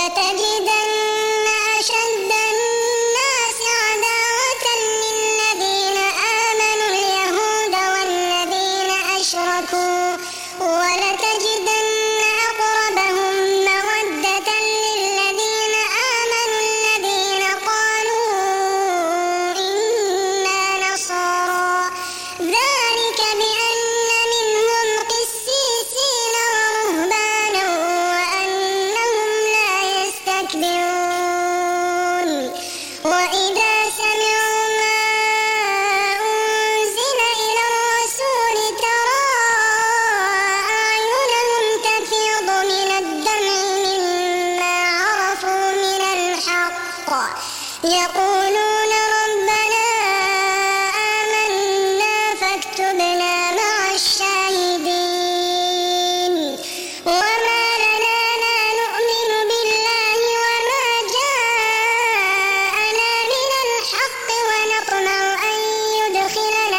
لتجدن أشد الناس عداوة للذين آمنوا اليهود والذين أشركوا ولتجدن أقربهم مودة للذين آمنوا الذين قالوا إنا نصارى ذلك بأن منهم قسيسين ورهبانا وأنهم لا يستكبرون وإذا سمعوا ما أنزل إلى الرسول ترى أعينهم تفيض من الدمع مما عرفوا من الحق يقولون ربنا آمنا فاكتبنا مع الشاهدين وما لنا لا نؤمن بالله وما جاءنا من الحق ونطمع أن يدخلنا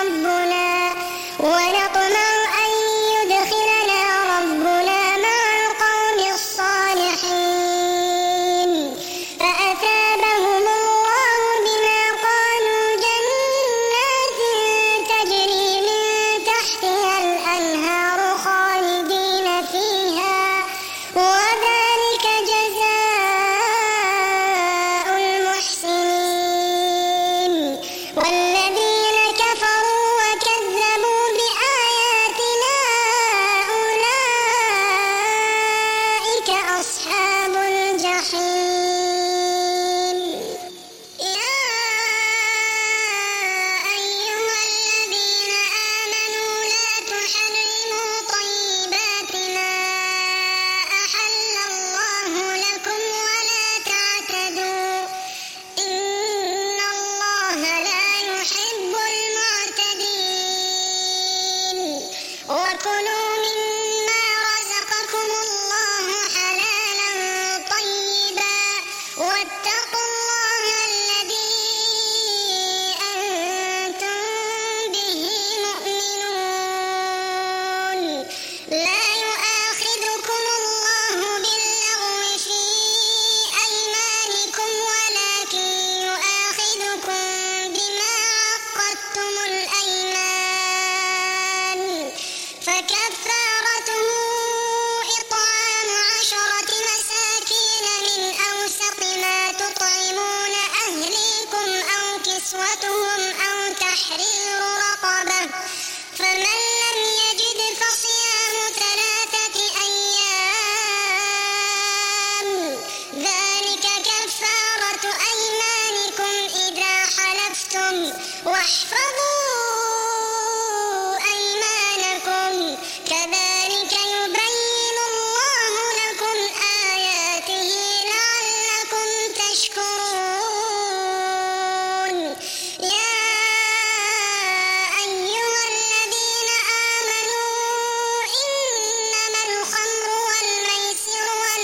ربنا مع القوم الصالحين فأثابهم الله بما قالوا جنات تجري من تحتها الأنهار خالدين فيها وذلك جزاء المحسنين والذين كفروا وكذبوا بآياتنا أولئك أصحاب الجحيم يا أيها الذين آمنوا لا تحرموا طيبات ما أحل الله لكم ولا تعتدوا إن الله لا يحب المعتدين وكلوا مما رزقكم الله حلالا طيبا واتقوا الله الذي أنتم به مؤمنون لا يؤاخذكم الله باللغو في أيمانكم ولكن يؤاخذكم بما عقدتم الأيمان فكفارته إطعام 10 مساكين من أوسط ما تطعمون أهليكم أو كسوتهم أو تحرير رقبة فمن لم يجد فصيام 3 أيام ذلك كفارة أيمانكم إذا حلفتم واحفظوا أيمانكم كذلك يبين الله لكم آياته لعلكم تشكرون يا أيها الذين آمنوا إنما الخمر والميسر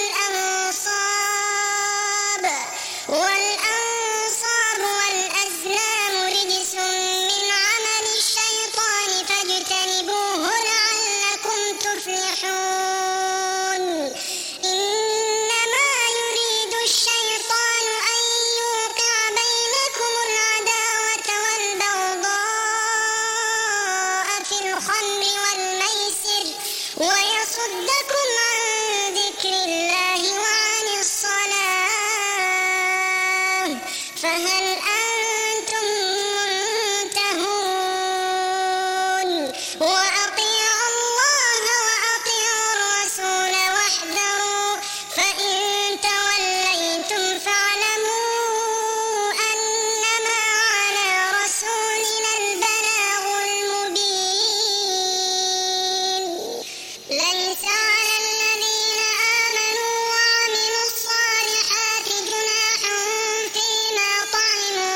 والأنصاب والأزلام رجس من عمل الشيطان فاجتنبوه لعلكم تفلحون إنما يريد الشيطان أن يوقع بينكم العداوة والبغضاء في الخمر والميسر ويصدكم عن ذكر الله وعن الصلاة فهل أنتم منتهون وأطيعوا الله وأطيعوا الرسول واحذروا فإن توليتم فاعلموا أنما على رسولنا البلاغ المبين ليس على الذين آمنوا وعملوا الصالحات جناح فيما طعموا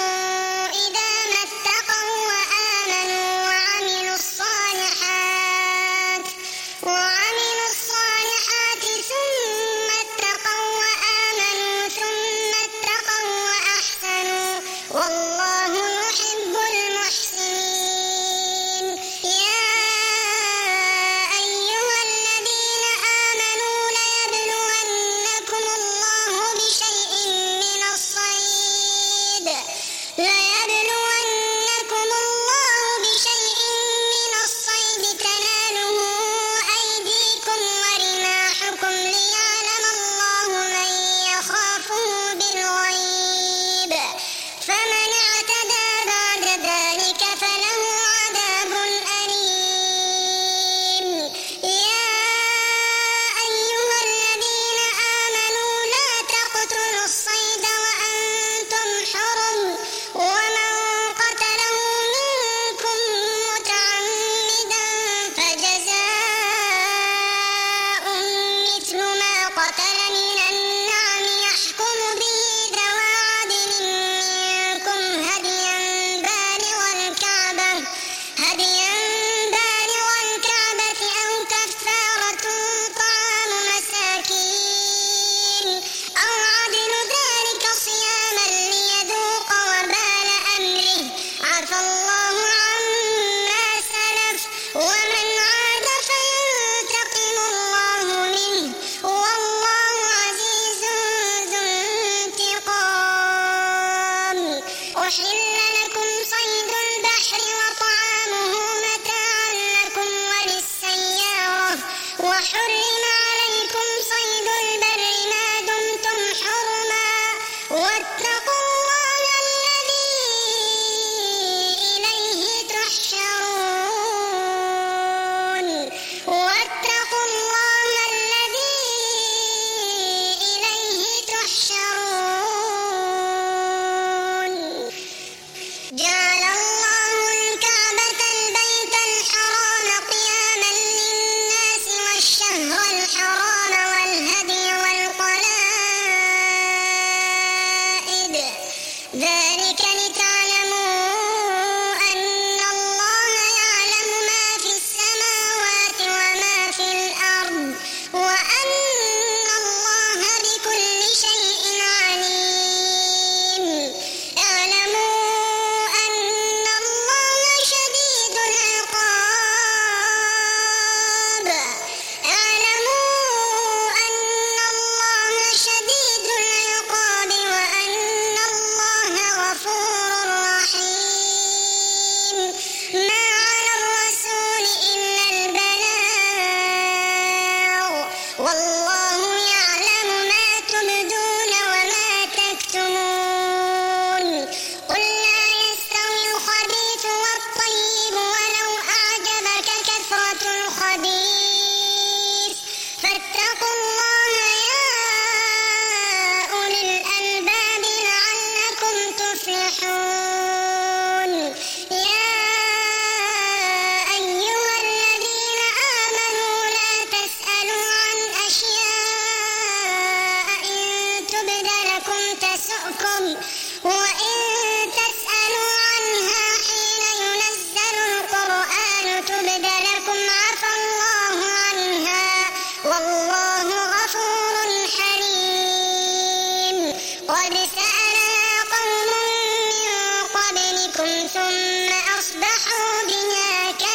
يسؤكم وإن تسألوا عنها حين ينزل القرآن تبد لكم عفى الله عنها والله غفور حليم قد سألها قوم من قبلكم ثم أصبحوا بها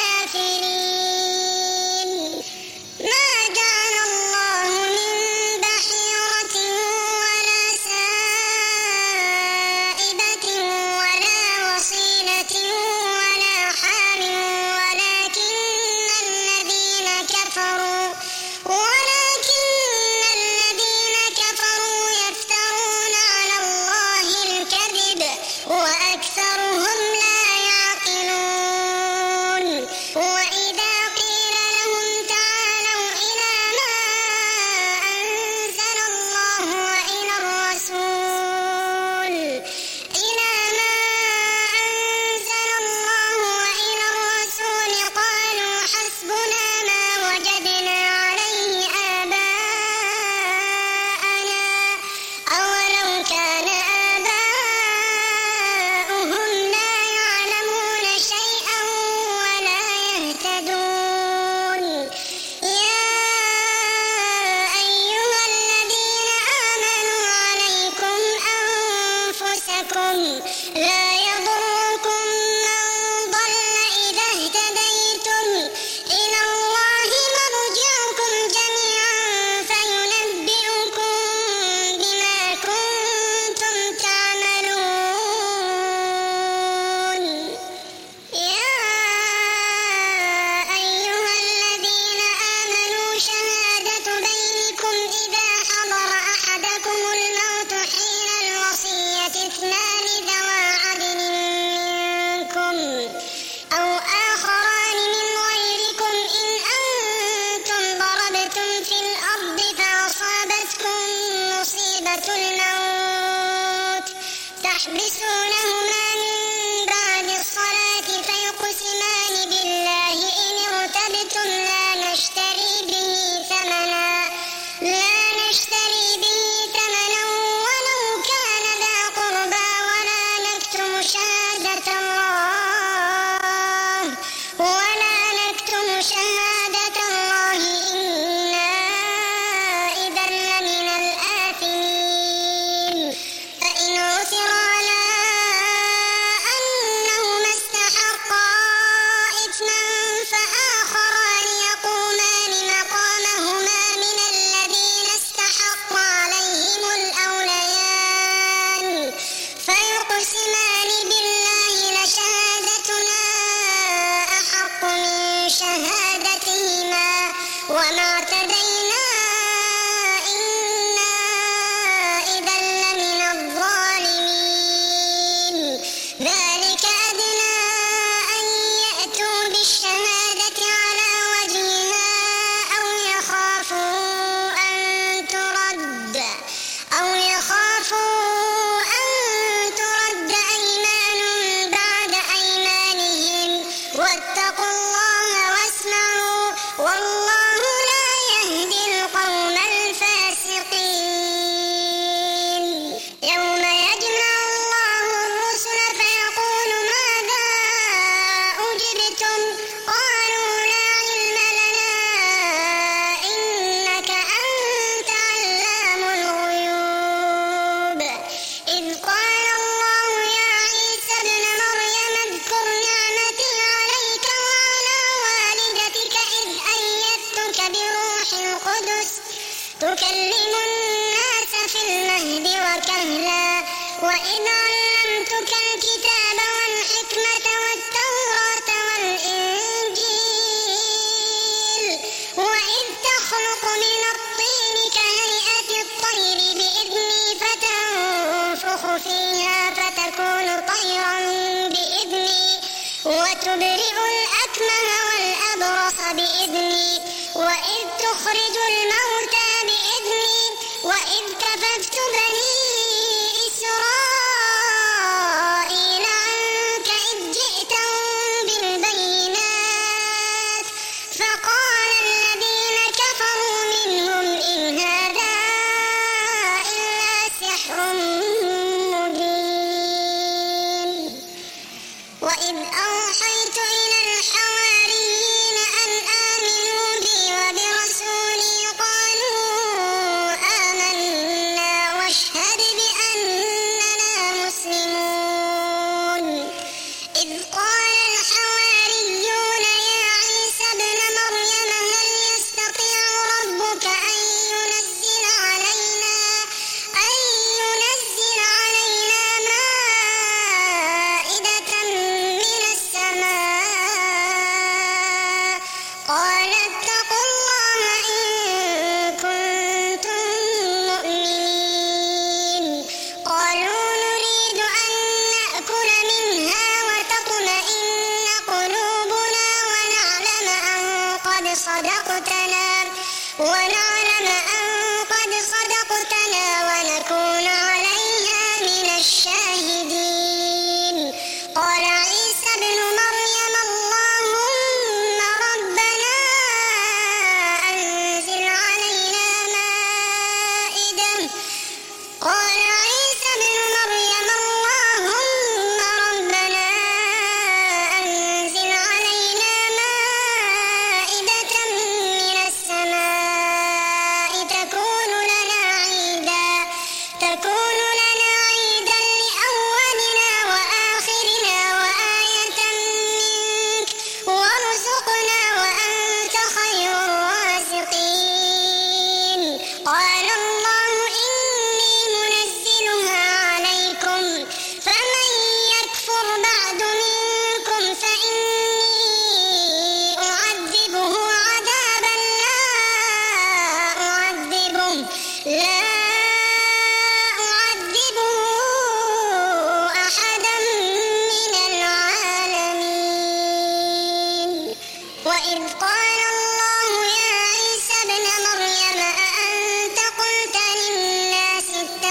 كافرين ما جعل الله من بحيرة ولا سائبة ولا وصيلة ولا حام ولكن الذين كفروا يفترون على الله الكذب وأكثرهم لا يعقلون وإذا قيل لهم تعالوا إلى ما أنزل الله وإلى الرسول قالوا حسبنا ما وجدنا عليه آباءنا أولو كان آباؤهم لا يعلمون شيئا ولا يهتدون يا أيها الذين آمنوا عليكم أنفسكم لا يضركم من ضل إذا اهتديتم إلى الله مرجعكم جميعا فينبئكم بما كنتم تعملون يا أيها الذين آمنوا شهادة بينكم إذا حضر أحدكم الموت حين الوصية اثنان ذوى عدل منكم أو آخران من غيركم إن أنتم ضربتم في الأرض فأصابتكم مصيبة الموت تحبسونهما من بعد الصلاة فيقسمان بالله إن ارتبتم لا نشتري به ثمنا ولو كان ذا قربى ولا نكتم شهادة الله إنا إذا لمن الآثمين فإن عثر على أنهما استحقا إثما فآخران يقومان مقامهما من الذين استحق عليهم الأوليان فيقسمان بالله لشهادتنا أحق من شهادتهما وما اعتدينا إنا إذا لمن الظالمين ذلك أدنى أن يأتوا بالشهادة على وجهها أو يخافوا أن ترد أيمان بعد أيمانهم واتقوا الله واسمعوا والله لا يهدي القوم الفاسقين يوم يجمع الله الرسل فيقول ماذا أجبتم قالوا لا علم لنا إنك أنت علام الغيوب إذ قال الله يا عيسى ابن مريم اذكر نعمتي عليك وعلى والدتك إذ أيدتك بروح القدس تكلم الناس في المهد وكهلا وإذ علمتك الكتاب والحكمة والتوراة والإنجيل وإذ تخلق من الطين كهيئة الطير بإذني فتنفخ فيها فتكون طيرا بإذني وتبرئ الأكمه والأبرص بإذني وإذ تخرج الموتى بإذني وإذ كففت بني إسرائيل عنك إذ جئتهم بالبينات فقال الذين كفروا منهم إن هذا إلا سحر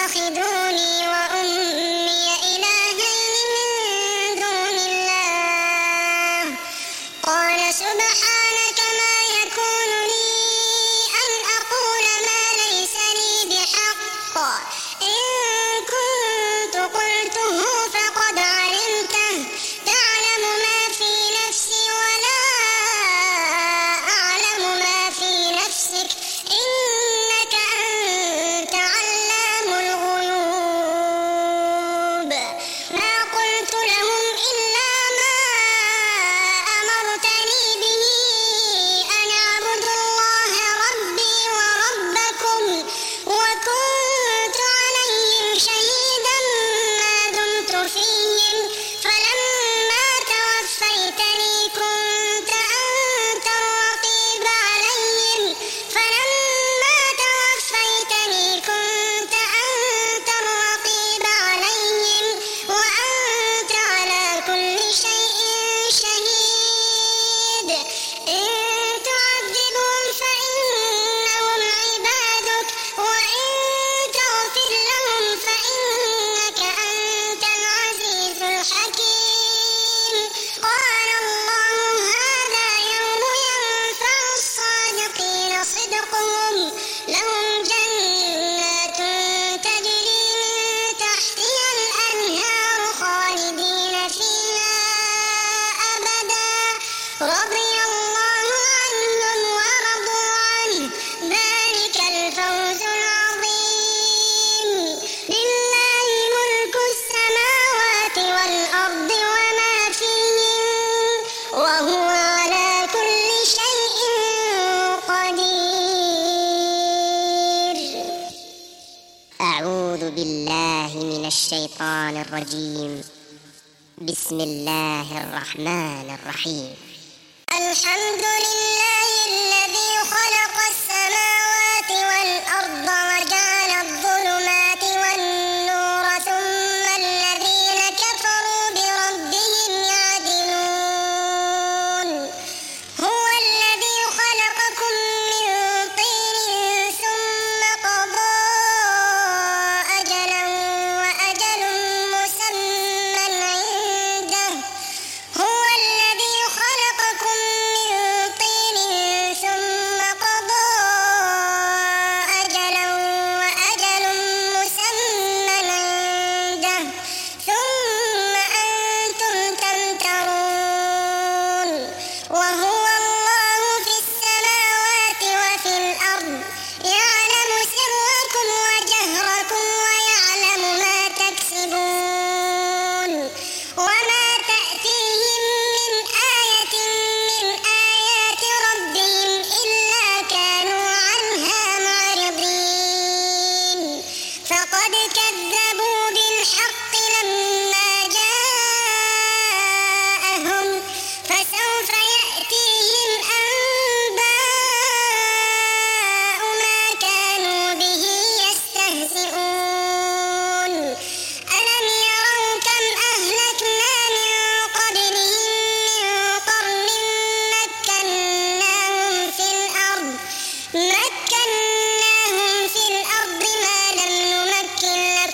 تتخذوني وأمي إلهين من دون الله قال سبحانك ما يكون لي أن أقول ما ليس لي بحق إن كنت قلته فقد علمته تعلم ما في نفسي ولا أعلم ما في نفسك إنك أنت علام الغيوب ما قلت لهم إلا ما أمرتني به أن أعبدوا الله ربي وربكم وكنت عليهم شهيدا ما دمت فيهم فلما توفيتني كنت أنت الرقيب عليهم وأنت على كل شيء شهيد إن تعذبهم فإنهم عبادك وإن تغفر لهم فإنك أنت العزيز الحكيم قال الله هذا يوم ينفع الصادقين صدقهم لهم جنات تجري من تحتها الأنهار خالدين فيها أبدا رضي الله عنهم ورضوا عنه ذلك الفوز العظيم لله ملك السماوات والأرض وما فيهن وهو على كل شيء قدير أعوذ بالله من الشيطان الرجيم بسم الله الرحمن الرحيم الحمد لله الذي خلق السماوات والأرض وجعل الظلمات والنور ثم الذين كفروا بربهم يعدلون هو الذي خلقكم من طين ثم قضى أجلا وأجل مسمى عنده هو الذي خلقكم من طين ثم قضى أجلا وأجل مسمى عنده ثم أنتم تمترون وهو الله في السماوات وفي الأرض يعلم سركم وجهركم ويعلم ما تكسبون وما تأتيهم من آية من آيات ربهم إلا كانوا عنها معرضين فقد كذبوا بالحق لما جاءهم فسوف يأتيهم أنباء ما كانوا به يستهزئون ألم يروا كم أهلكنا من قبلهم من قرن مكناهم في الأرض ما لم نمكن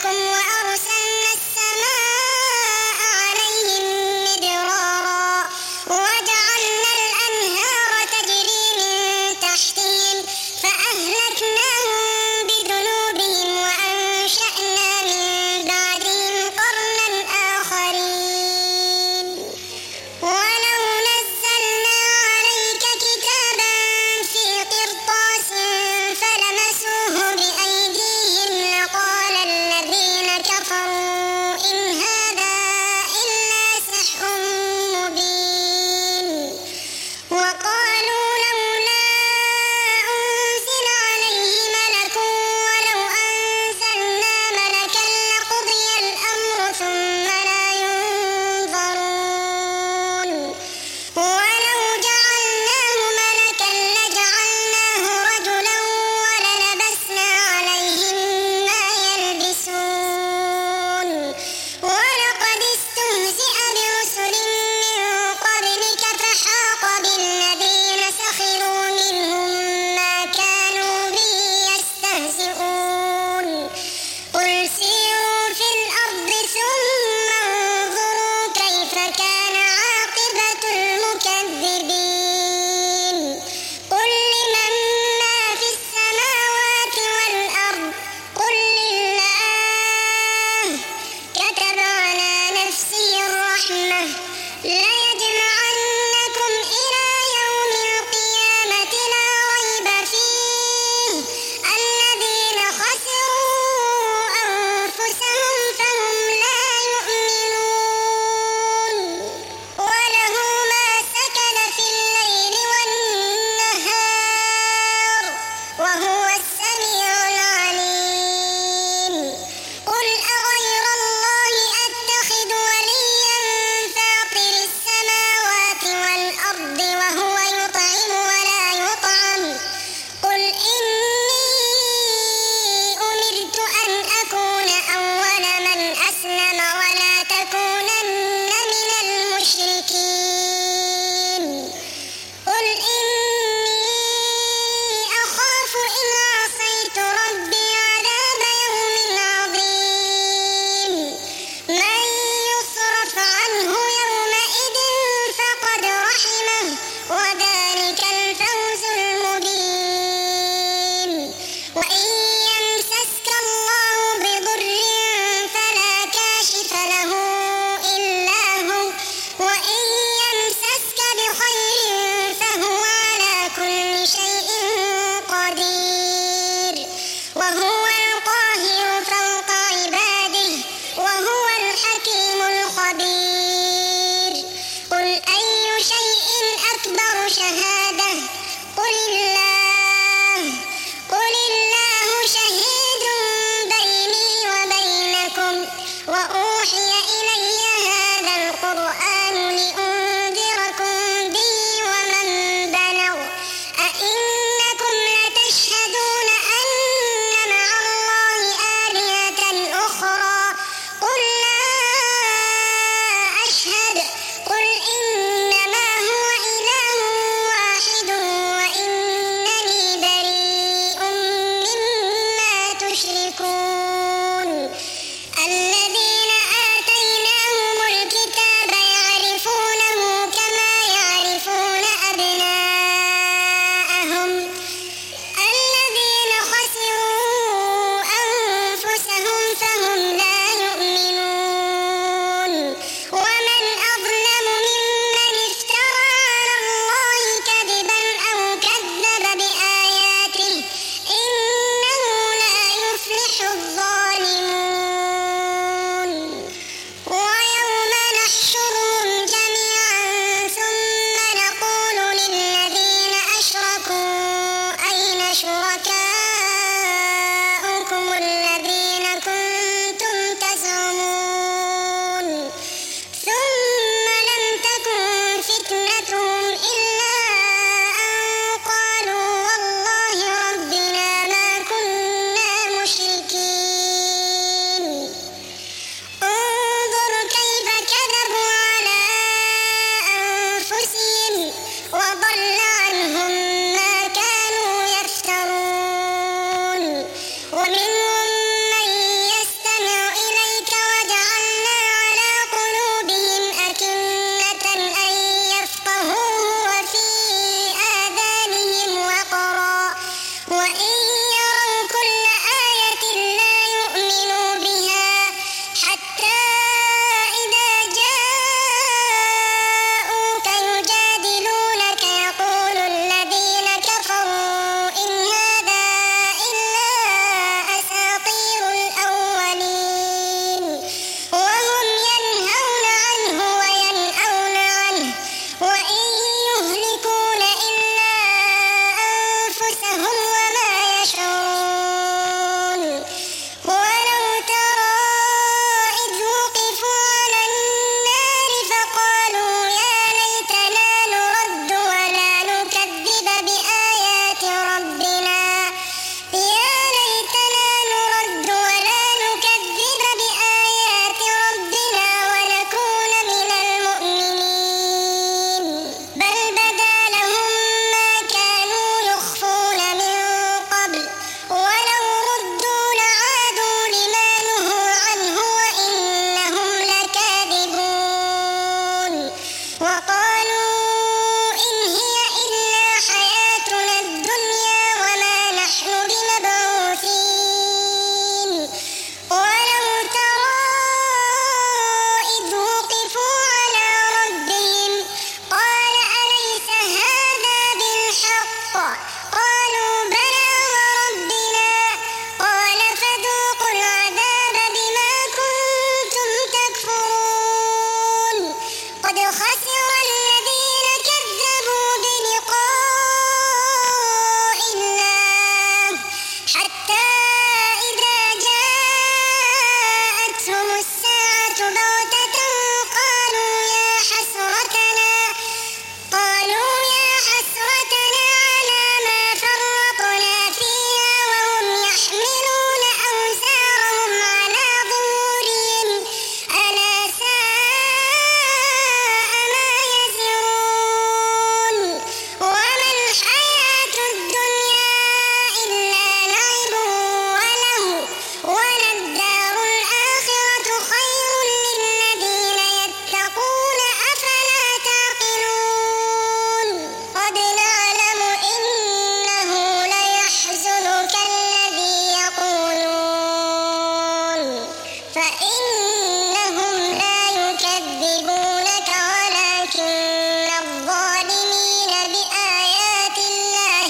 فإنهم لا يكذبونك ولكن الظالمين بآيات الله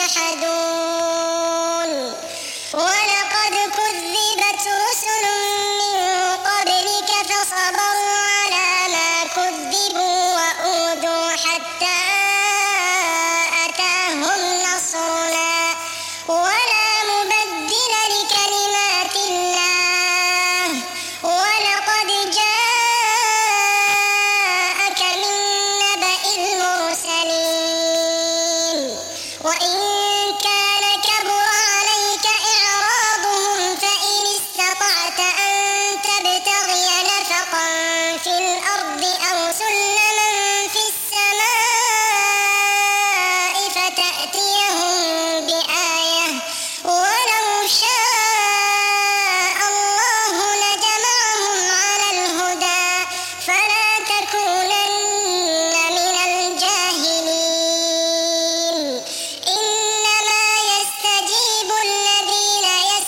يجحدون ولقد كذبت رسل من قبلك فصبروا على ما كذبوا وأوذوا حتى أتاهم نصرنا ولا مبدل لكلمات الله ولقد جاءك من نبأ المرسلين وإن كان كبر عليك إعراضهم فإن استطعت أن تبتغي نفقا في الأرض أو سلما في السماء فتأتيهم بآية ولو شاء الله لجمعهم على الهدى فلا تكونن من الجاهلين إنما يستجيب الذين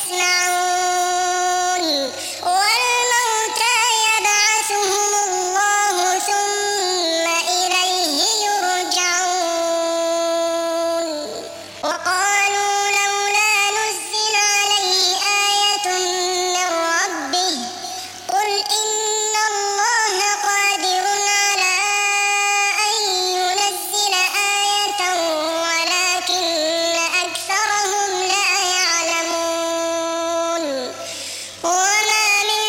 يسمعون والموتى يبعثهم الله ثم إليه يرجعون وقالوا لولا نزل عليه آية من ربه قل إن الله قادر على أن ينزل آية ولكن أكثرهم لا يعلمون وما من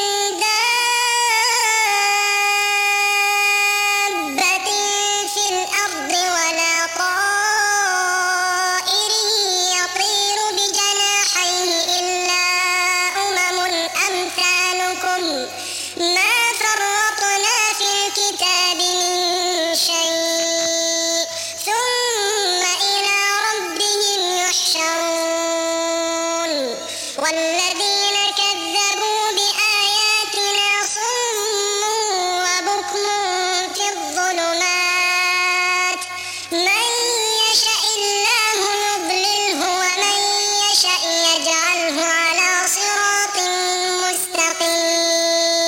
دابة في الأرض ولا طائر يطير بجناحيه إلا أمم أمثالكم ما فرطنا في الكتاب من شيء ثم إلى ربهم يحشرون والذين كذبوا بآياتنا صم وبكم في الظلمات من يشاء الله يضلله ومن يشاء يجعله على صراط مستقيم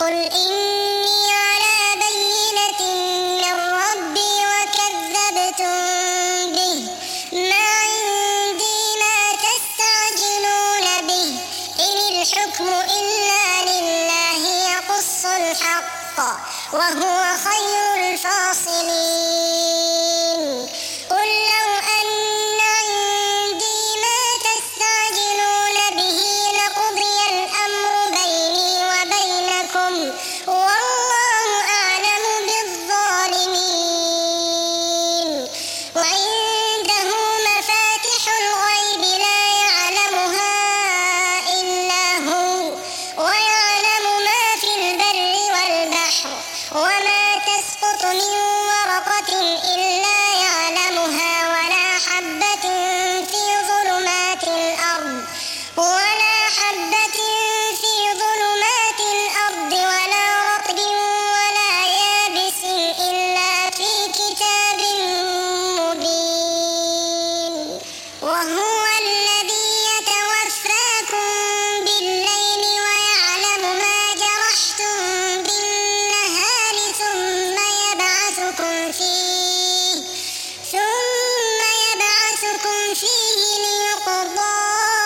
قل إني على بينة من ربي وكذبتم به ما عندي ما تستعجلون به إن الحكم إلا لله يقص الحق وهو خير الفاصلين قل لو أن عندي ما تستعجلون به لقضي الأمر بيني وبينكم والله أعلم بالظالمين وعنده مفاتح الغيب لا يعلمها إلا هو ويعلم ما في البر والبحر وما تسقط من ورقة إلا يعلمها ولا حبة في ظلمات الأرض ولا رطب ولا يابس إلا في كتاب مبين وهو الذي يتوفاكم بالليل ويعلم ما جرحتم بالنهار ثم يبعثكم فيه ليقضى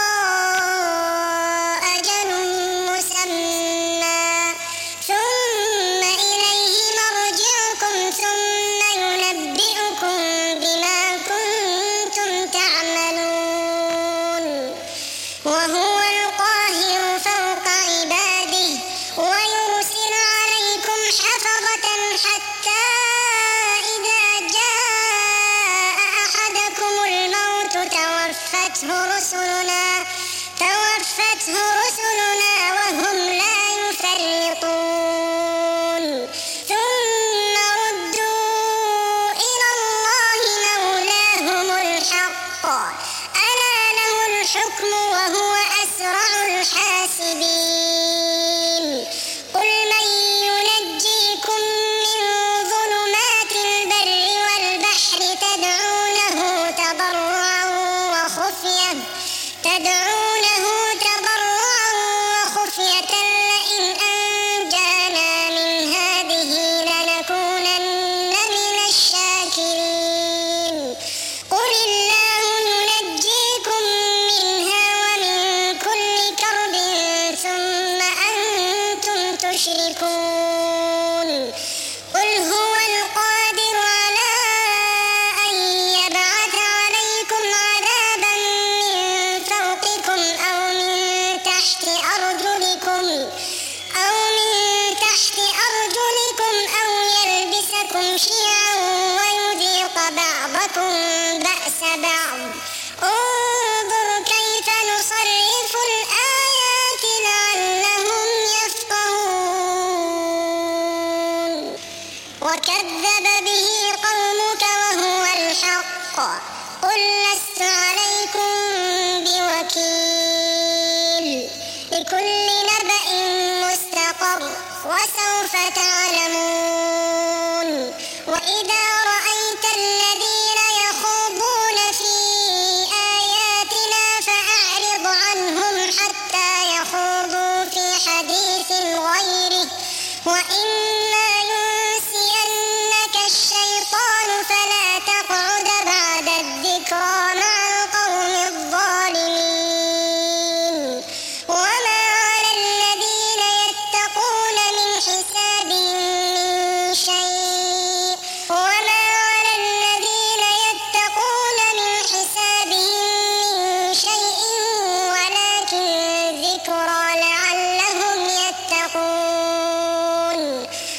أجل مسمى ثم إليه مرجعكم ثم ينبئكم بما كنتم تعملون وهو القاهر فوق عباده ويرسل عليكم حفظة حتى إذا جاء أحدكم الموت توفته رسلنا وهم لا يفرطون ثم ردوا إلى الله مولاهم الحق ألا له الحكم وهو أسرع الحاسبين قل من ينجيكم من ظلمات البر والبحر تدعونه تضرعا وخفية لئن أنجانا من هذه لنكونن من الشاكرين قل الله ينجيكم منها ومن كل كرب ثم أنتم تشركون قل هو القادر على أن يبعث عليكم عذابا من فوقكم أو من تحت أرجلكم أو يلبسكم شيعا ويذيق بعضكم بأس بعض انظر كيف نصرف الآيات لعلهم يفقهون وكذب به قومك وهو الحق قل لست عليكم بوكيل لكل نبأ مستقر وسوف تعلمون وإذا رأيت الذين يخوضون في آياتنا فأعرض عنهم حتى يخوضوا في حديث غيره وإما ينسينك الشيطان فلا تقعد بعد الذكرى مع القوم الظالمين وما على الذين يتقون من حسابهم من شيء ولكن ذكرى لعلهم يتقون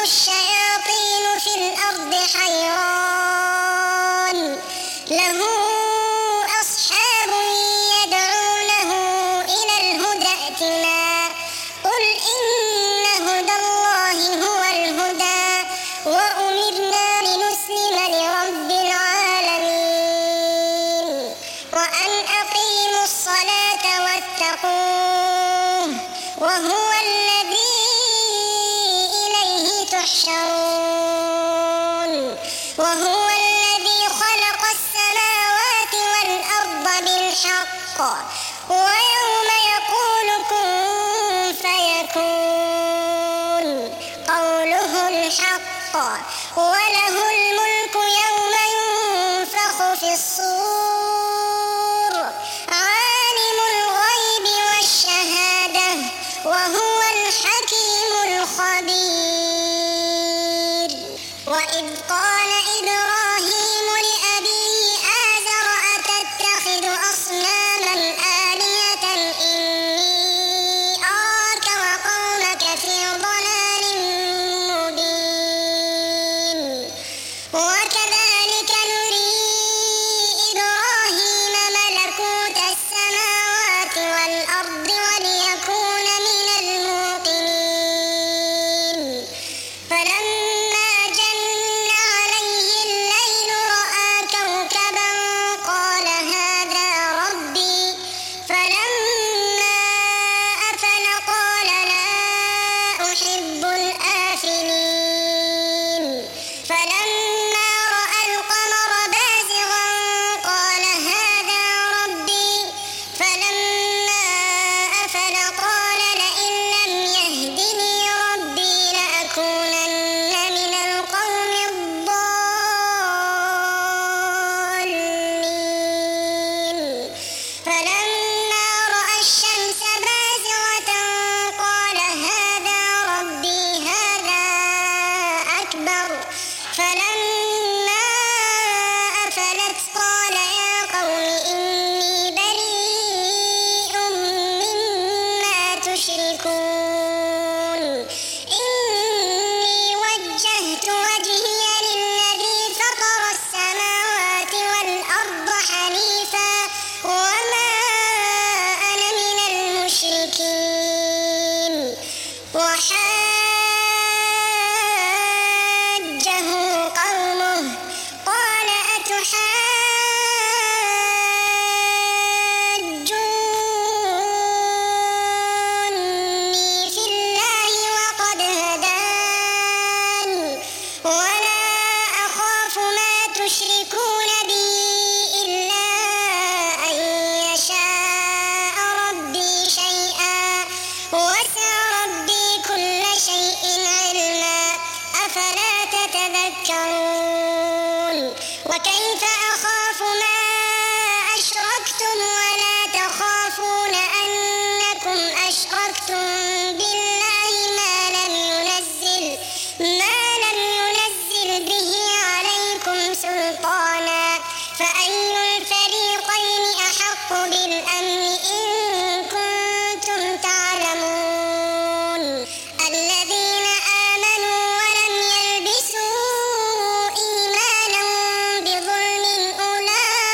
الشياطين في الأرض حيران له أصحاب يدعونه إلى الهدى ائتنا قل إن هدى الله هو الهدى وأمرنا لنسلم لرب العالمين وأن أقيموا الصلاة واتقوه وهو الذي إليه تحشرون وهو الذي خلق السماوات والأرض بالحق ويوم يقول كن فيكون قوله الحق وله الملك يوم ينفخ في الصور عالم الغيب والشهادة وهو الحكيم الخبير وإذ قال إبراهيم لأبيه آزر أتتخذ أصناما آلهة إني أراك وقومك في ضلال مبين وكذلك نري إبراهيم ملكوت السماوات والأرض وليكون من الموقنين فلما جن عليه الليل رأى كوكبا قال هذا ربي فلما أفل قال لا أحب الآفلين فلما رأى القمر بازغا قال هذا ربي فلما أفل قال لئن لم يهدني ربي لأكونن من القوم الضالين فلما رأى الشمس بازغة قال هذا ربي هذا أكبر فلما أفلت قال يا قوم إني بريء مما تشركون إني وجهت وجهي للذي فطر السماوات والأرض حنيفا وما أنا من المشركين وحاجه قومه قال أتحاجوني في الله وقد هدان ولا أخاف ما تشركون به إلا أن يشاء ربي شيئا وسع ربي كل شيء علما أفلا تتذكرون وكيف أخاف ما أشركتم ولا تخافون أنكم أشركتم بالله ما لم ينزل به عليكم سلطانا فأي الفريقين أحق بالأمن إن كنتم تعلمون الذين آمنوا ولم يلبسوا إيمانهم بظلم أولئك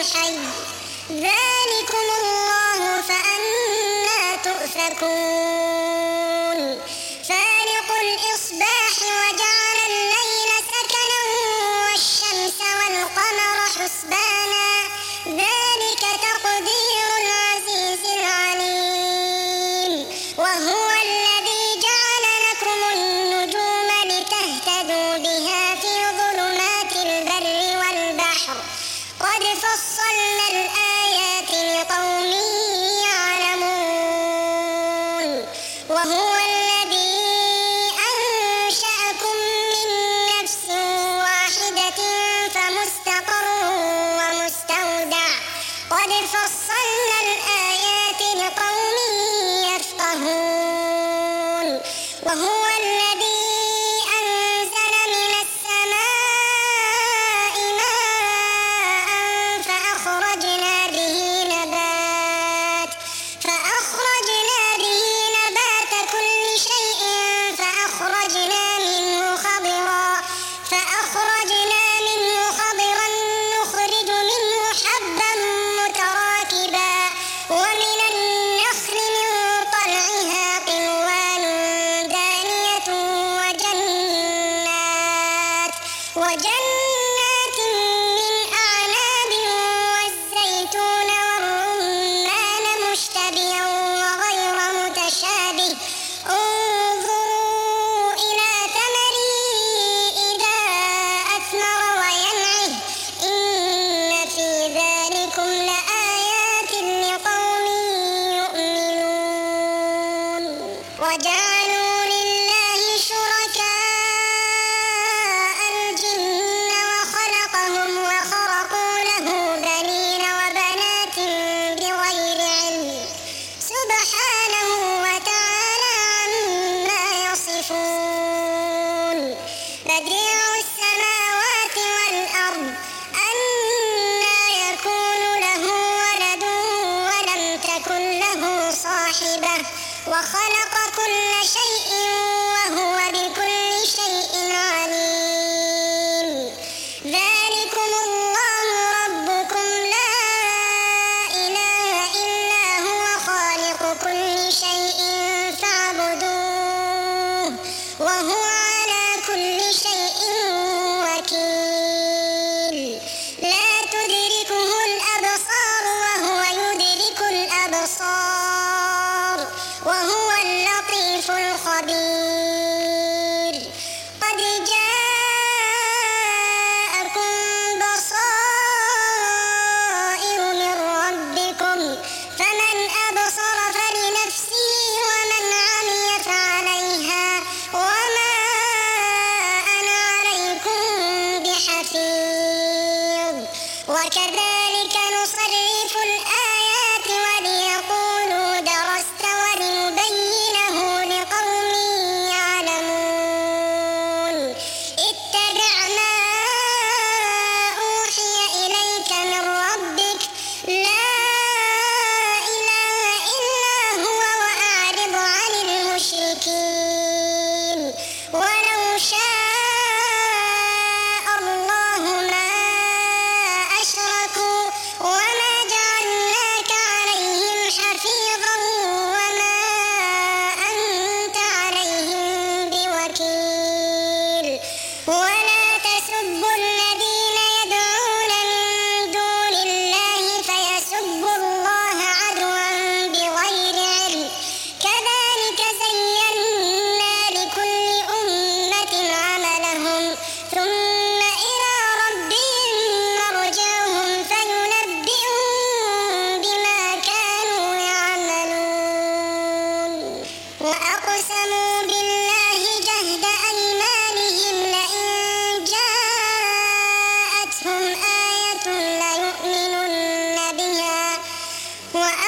الحي ذلكم الله فأنى تؤفكون فالق الإصباح وجعل الليل سكنا والشمس والقمر حسبانا ذلك تقدير العزيز العليم وهو الذي جعل لكم النجوم لتهتدوا بها في ظلمات البر والبحر قد فصلنا الآيات لقوم يعلمون وهو الذي أنشأكم من نفس واحدة فمستقر ومستودع قد فصلنا الآيات لقوم يفقهون وهو الذي أنزل من السماء ماء فأخرجنا به نبات كل شيء فأخرجنا منه خضرا نخرج منه حبا متراكبا ومن النخل من طلعها قنوان دانية وجنات من أعناب والزيتون والرمان مشتبها وغير متشابه انظروا إلى ثمره إذا أثمر وينعه إن في ذلكم لآيات لقوم يؤمنون وجعلوا لله شركاء الجن وخلقهم وخرقوا له بنين وبنات بغير علم سبحانه وتعالى عما يصفون بديع السماوات والأرض أنى يكون له ولد ولم تكن له صاحبة وخلق كل شيء وهو بكل شيء عليم ذلكم الله ربكم لا إله إلا هو خالق كل شيء فاعبدوه وهو على كل شيء وكيل لا تدركه الأبصار وهو يدرك الأبصار وهو اللطيف الخبير قد جاءكم بصائر من ربكم فمن أبصر فلنفسه ومن عمي فعليها وما أنا عليكم بحفيظ وكذلك نصرف الآيات وليقولوا درست ولنبينه لقوم يعلمون اتبع ما أوحي إليك من ربك لا إله إلا هو وأعرض عن المشركين ولو شاء الله ما أشركوا وما جعلناك عليهم حفيظا وما أنت عليهم بوكيل ولا تسبوا الذين يدعون من دون الله فيسبوا الله عدوا بغير علم كذلك زينا لكل أمة عملهم ثم إلى ربهم مرجعهم فينبئهم بما كانوا يعملون وأقسموا بالله جهد أيمانهم لئن جاءتهم آية ليؤمنن بها